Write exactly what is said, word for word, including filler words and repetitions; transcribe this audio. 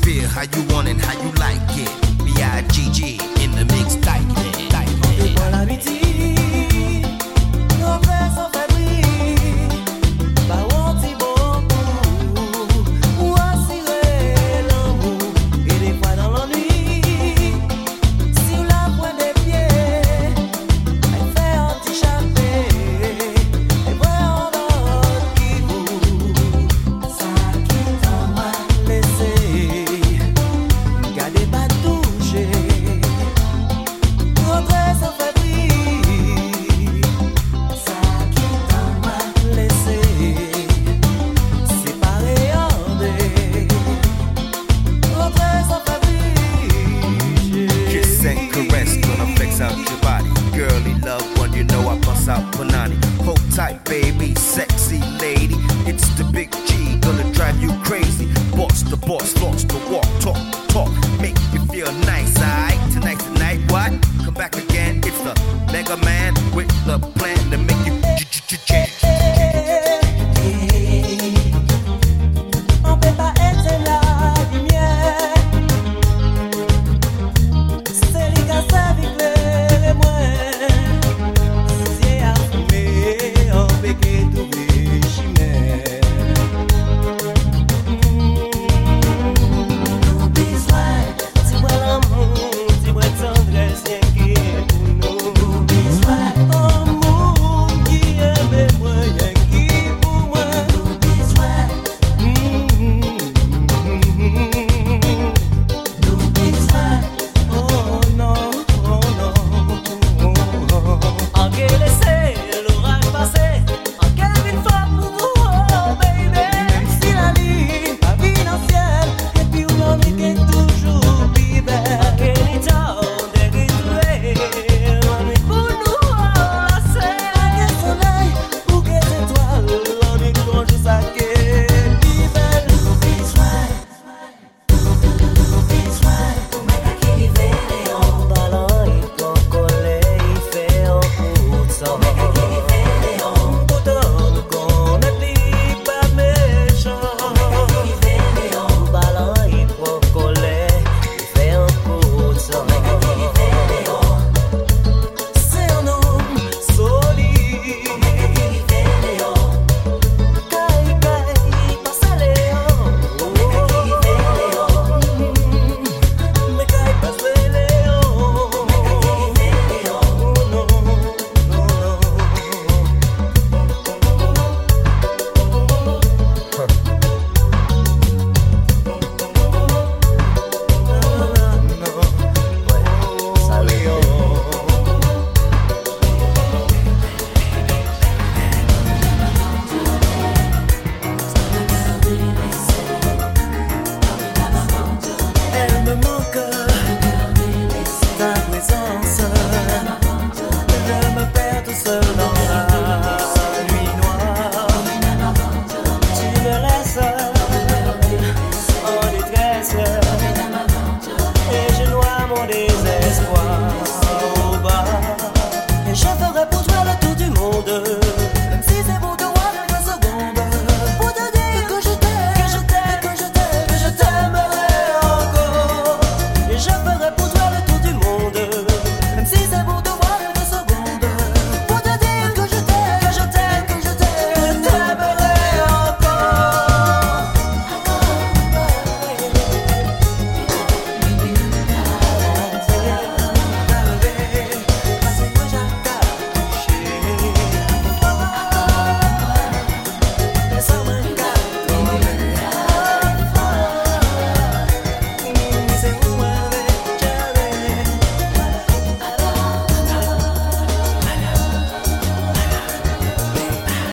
feel, how you want it, how you like it. B I G G in the mix, tight it, tight it. Pour l'habitude, nos frères sont fébrilles. Pas honte, beaucoup. Ou assurer l'amour. Et des fois dans l'ennui, si vous la prenez des pieds, elle fait anti-chaper. Et voyons l'autre qui vous. Ça qui t'en m'a laissé. Gardez pas toucher. Votre sans fébrile. Ça qui t'en m'a laissé. Séparé en deux. Votre sans fébrile. Kiss and caress, gonna flex out your body. Girly love when you know I bust out Panani. Hold tight, baby, sexy lady. It's the big G, gonna drive you crazy. Boss the boss, floss the walk, talk the talk. Make you feel nice, alright? Tonight, tonight, what? Come back again, it's the Mega Man with the plan.